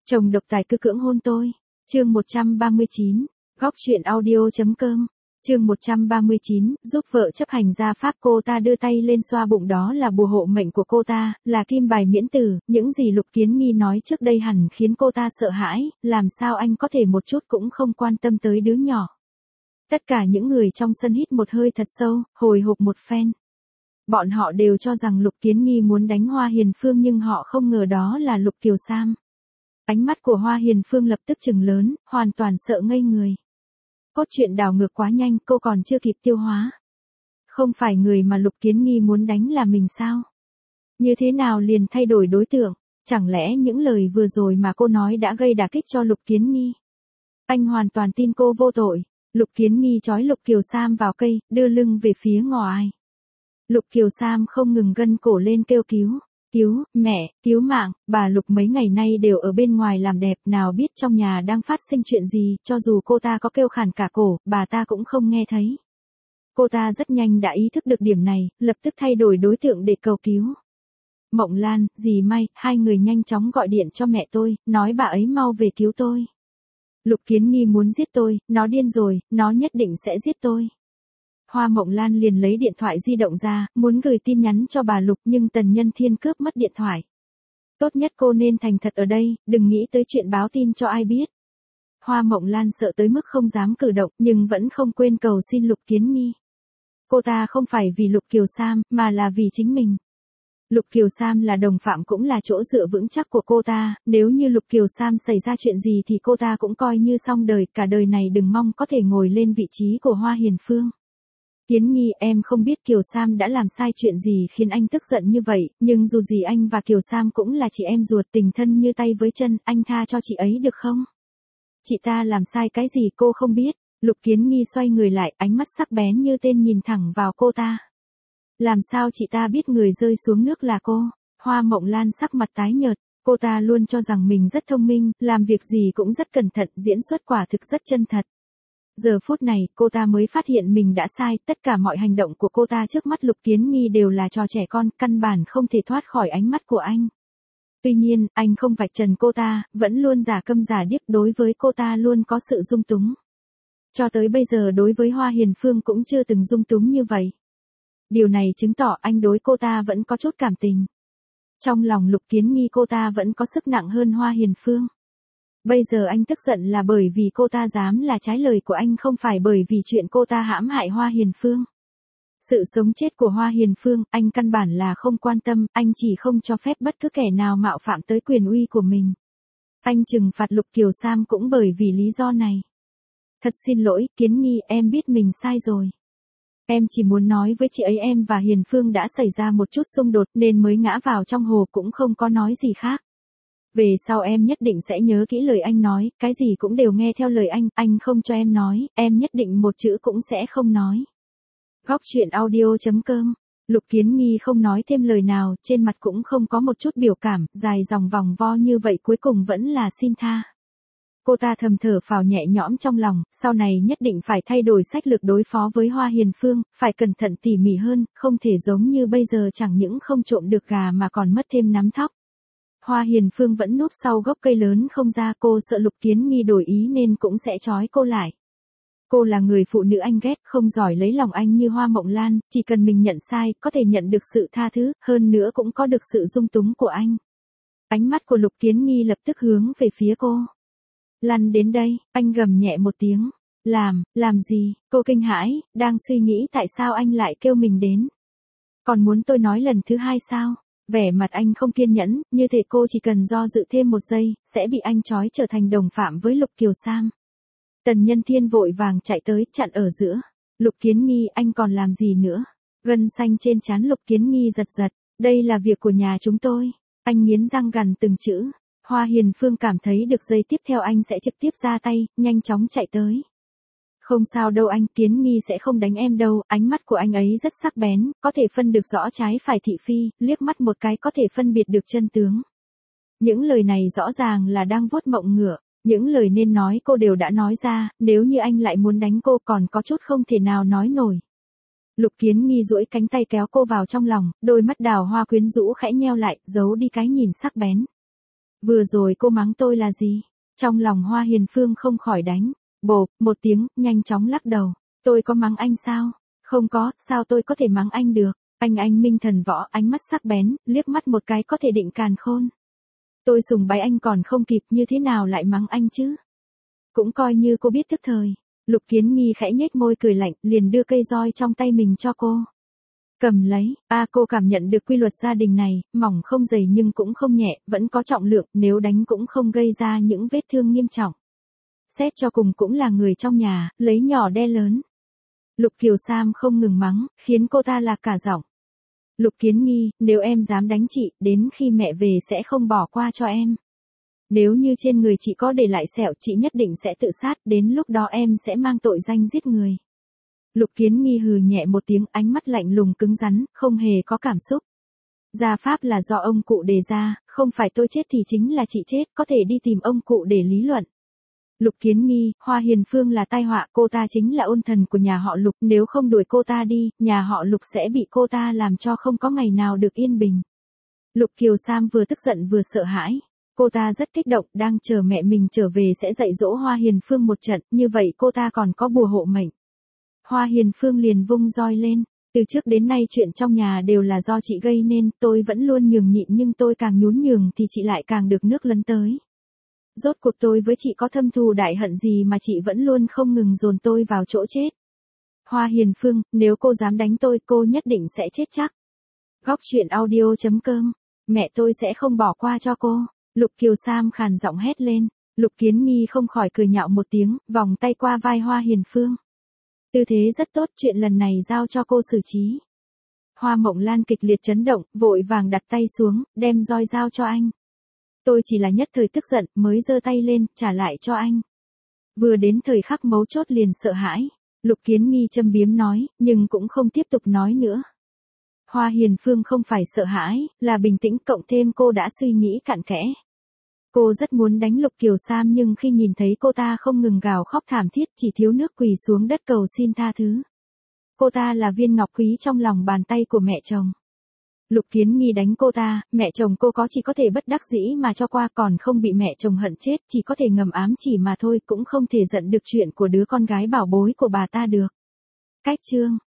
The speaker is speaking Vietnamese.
Chồng độc tài cứ cưỡng hôn tôi. Chương 139, góc truyện audio.com. Chương 139, giúp vợ chấp hành gia pháp. Cô ta đưa tay lên xoa bụng, đó là bùa hộ mệnh của cô ta, là kim bài miễn tử. Những gì Lục Kiến Nghi nói trước đây hẳn khiến cô ta sợ hãi, làm sao anh có thể một chút cũng không quan tâm tới đứa nhỏ. Tất cả những người trong sân hít một hơi thật sâu, hồi hộp một phen. Bọn họ đều cho rằng Lục Kiến Nghi muốn đánh Hoa Hiền Phương, nhưng họ không ngờ đó là Lục Kiều Sam. Ánh mắt của Hoa Hiền Phương lập tức trừng lớn, hoàn toàn sợ ngây người. Cốt truyện đảo ngược quá nhanh, cô còn chưa kịp tiêu hóa. Không phải người mà Lục Kiến Nghi muốn đánh là mình sao? Như thế nào liền thay đổi đối tượng? Chẳng lẽ những lời vừa rồi mà cô nói đã gây đả kích cho Lục Kiến Nghi? Anh hoàn toàn tin cô vô tội. Lục Kiến Nghi trói Lục Kiều Sam vào cây, đưa lưng về phía ngõ ai. Lục Kiều Sam không ngừng gân cổ lên kêu cứu. Cứu, mẹ, cứu mạng. Bà Lục mấy ngày nay đều ở bên ngoài làm đẹp, nào biết trong nhà đang phát sinh chuyện gì. Cho dù cô ta có kêu khàn cả cổ, bà ta cũng không nghe thấy. Cô ta rất nhanh đã ý thức được điểm này, lập tức thay đổi đối tượng để cầu cứu. Mộng Lan, dì May, hai người nhanh chóng gọi điện cho mẹ tôi, nói bà ấy mau về cứu tôi. Lục Kiến Nghi muốn giết tôi, nó điên rồi, nó nhất định sẽ giết tôi. Hoa Mộng Lan liền lấy điện thoại di động ra, muốn gửi tin nhắn cho bà Lục, nhưng Tần Nhân Thiên cướp mất điện thoại. Tốt nhất cô nên thành thật ở đây, đừng nghĩ tới chuyện báo tin cho ai biết. Hoa Mộng Lan sợ tới mức không dám cử động, nhưng vẫn không quên cầu xin Lục Kiến Nghi. Cô ta không phải vì Lục Kiều Sam, mà là vì chính mình. Lục Kiều Sam là đồng phạm, cũng là chỗ dựa vững chắc của cô ta, nếu như Lục Kiều Sam xảy ra chuyện gì thì cô ta cũng coi như xong đời, cả đời này đừng mong có thể ngồi lên vị trí của Hoa Hiền Phương. Kiến Nghi, em không biết Kiều Sam đã làm sai chuyện gì khiến anh tức giận như vậy, nhưng dù gì anh và Kiều Sam cũng là chị em ruột, tình thân như tay với chân, anh tha cho chị ấy được không? Chị ta làm sai cái gì cô không biết? Lục Kiến Nghi xoay người lại, ánh mắt sắc bén như tên nhìn thẳng vào cô ta. Làm sao chị ta biết người rơi xuống nước là cô? Hoa Mộng Lan sắc mặt tái nhợt, cô ta luôn cho rằng mình rất thông minh, làm việc gì cũng rất cẩn thận, diễn xuất quả thực rất chân thật. Giờ phút này, cô ta mới phát hiện mình đã sai, tất cả mọi hành động của cô ta trước mắt Lục Kiến Nghi đều là trò trẻ con, căn bản không thể thoát khỏi ánh mắt của anh. Tuy nhiên, anh không vạch trần cô ta, vẫn luôn giả câm giả điếc, đối với cô ta luôn có sự dung túng. Cho tới bây giờ đối với Hoa Hiền Phương cũng chưa từng dung túng như vậy. Điều này chứng tỏ anh đối cô ta vẫn có chút cảm tình. Trong lòng Lục Kiến Nghi cô ta vẫn có sức nặng hơn Hoa Hiền Phương. Bây giờ anh tức giận là bởi vì cô ta dám là trái lời của anh, không phải bởi vì chuyện cô ta hãm hại Hoa Hiền Phương. Sự sống chết của Hoa Hiền Phương, anh căn bản là không quan tâm, anh chỉ không cho phép bất cứ kẻ nào mạo phạm tới quyền uy của mình. Anh trừng phạt Lục Kiều Sam cũng bởi vì lý do này. Thật xin lỗi, Kiến Nghi, em biết mình sai rồi. Em chỉ muốn nói với chị ấy em và Hiền Phương đã xảy ra một chút xung đột nên mới ngã vào trong hồ, cũng không có nói gì khác. Về sau em nhất định sẽ nhớ kỹ lời anh nói, cái gì cũng đều nghe theo lời anh không cho em nói, em nhất định một chữ cũng sẽ không nói. Góc truyện audio.com. Lục Kiến Nghi không nói thêm lời nào, trên mặt cũng không có một chút biểu cảm, dài dòng vòng vo như vậy cuối cùng vẫn là xin tha. Cô ta thầm thở phào nhẹ nhõm trong lòng, sau này nhất định phải thay đổi sách lược đối phó với Hoa Hiền Phương, phải cẩn thận tỉ mỉ hơn, không thể giống như bây giờ chẳng những không trộm được gà mà còn mất thêm nắm thóc. Hoa Hiền Phương vẫn núp sau gốc cây lớn không ra, cô sợ Lục Kiến Nghi đổi ý nên cũng sẽ trói cô lại. Cô là người phụ nữ anh ghét, không giỏi lấy lòng anh như Hoa Mộng Lan, chỉ cần mình nhận sai, có thể nhận được sự tha thứ, hơn nữa cũng có được sự dung túng của anh. Ánh mắt của Lục Kiến Nghi lập tức hướng về phía cô. Lăn đến đây, anh gầm nhẹ một tiếng. Làm gì? Cô kinh hãi, đang suy nghĩ tại sao anh lại kêu mình đến. Còn muốn tôi nói lần thứ hai sao? Vẻ mặt anh không kiên nhẫn, như thể cô chỉ cần do dự thêm một giây, sẽ bị anh trói trở thành đồng phạm với Lục Kiều Sam. Tần Nhân Thiên vội vàng chạy tới, chặn ở giữa. Lục Kiến Nghi, anh còn làm gì nữa? Gân xanh trên trán Lục Kiến Nghi giật giật, đây là việc của nhà chúng tôi. Anh nghiến răng gằn từng chữ. Hoa Hiền Phương cảm thấy được giây tiếp theo anh sẽ trực tiếp ra tay, nhanh chóng chạy tới. Không sao đâu anh, Kiến Nghi sẽ không đánh em đâu, ánh mắt của anh ấy rất sắc bén, có thể phân được rõ trái phải thị phi, liếc mắt một cái có thể phân biệt được chân tướng. Những lời này rõ ràng là đang vuốt mộng ngựa, những lời nên nói cô đều đã nói ra, nếu như anh lại muốn đánh cô còn có chút không thể nào nói nổi. Lục Kiến Nghi duỗi cánh tay kéo cô vào trong lòng, đôi mắt đào hoa quyến rũ khẽ nheo lại, giấu đi cái nhìn sắc bén. Vừa rồi cô mắng tôi là gì? Trong lòng Hoa Hiền Phương không khỏi đánh. Bộp, một tiếng, nhanh chóng lắc đầu. Tôi có mắng anh sao? Không có, sao tôi có thể mắng anh được? Anh minh thần võ, ánh mắt sắc bén, liếc mắt một cái có thể định càn khôn. Tôi sùng bái anh còn không kịp, như thế nào lại mắng anh chứ? Cũng coi như cô biết tức thời. Lục Kiến Nghi khẽ nhếch môi cười lạnh, liền đưa cây roi trong tay mình cho cô. Cầm lấy, cô cảm nhận được quy luật gia đình này, mỏng không dày nhưng cũng không nhẹ, vẫn có trọng lượng, nếu đánh cũng không gây ra những vết thương nghiêm trọng. Xét cho cùng cũng là người trong nhà, lấy nhỏ đe lớn. Lục Kiều Sam không ngừng mắng, khiến cô ta lạc cả giọng. Lục Kiến Nghi, nếu em dám đánh chị, đến khi mẹ về sẽ không bỏ qua cho em. Nếu như trên người chị có để lại sẹo, chị nhất định sẽ tự sát, đến lúc đó em sẽ mang tội danh giết người. Lục Kiến Nghi hừ nhẹ một tiếng, ánh mắt lạnh lùng cứng rắn, không hề có cảm xúc. Gia pháp là do ông cụ đề ra, không phải tôi chết thì chính là chị chết, có thể đi tìm ông cụ để lý luận. Lục Kiến Nghi, Hoa Hiền Phương là tai họa, cô ta chính là ôn thần của nhà họ Lục, nếu không đuổi cô ta đi, nhà họ Lục sẽ bị cô ta làm cho không có ngày nào được yên bình. Lục Kiều Sam vừa tức giận vừa sợ hãi. Cô ta rất kích động, đang chờ mẹ mình trở về sẽ dạy dỗ Hoa Hiền Phương một trận, như vậy cô ta còn có bùa hộ mệnh. Hoa Hiền Phương liền vung roi lên. Từ trước đến nay chuyện trong nhà đều là do chị gây nên, tôi vẫn luôn nhường nhịn nhưng tôi càng nhún nhường thì chị lại càng được nước lấn tới. Rốt cuộc tôi với chị có thâm thù đại hận gì mà chị vẫn luôn không ngừng dồn tôi vào chỗ chết. Hoa Hiền Phương, nếu cô dám đánh tôi, cô nhất định sẽ chết chắc. Góc truyện audio.com, mẹ tôi sẽ không bỏ qua cho cô. Lục Kiều Sam khàn giọng hét lên. Lục Kiến Nghi không khỏi cười nhạo một tiếng, vòng tay qua vai Hoa Hiền Phương. Tư thế rất tốt, chuyện lần này giao cho cô xử trí. Hoa Mộng Lan kịch liệt chấn động, vội vàng đặt tay xuống, đem roi giao cho anh. Tôi chỉ là nhất thời tức giận, mới giơ tay lên, trả lại cho anh. Vừa đến thời khắc mấu chốt liền sợ hãi. Lục Kiến Nghi châm biếm nói, nhưng cũng không tiếp tục nói nữa. Hoa Hiền Phương không phải sợ hãi, là bình tĩnh, cộng thêm cô đã suy nghĩ cặn kẽ. Cô rất muốn đánh Lục Kiều Sam nhưng khi nhìn thấy cô ta không ngừng gào khóc thảm thiết, chỉ thiếu nước quỳ xuống đất cầu xin tha thứ. Cô ta là viên ngọc quý trong lòng bàn tay của mẹ chồng. Lục Kiến Nghi đánh cô ta, mẹ chồng cô chỉ có thể bất đắc dĩ mà cho qua, còn không bị mẹ chồng hận chết, chỉ có thể ngầm ám chỉ mà thôi, cũng không thể giận được chuyện của đứa con gái bảo bối của bà ta được. Cách chương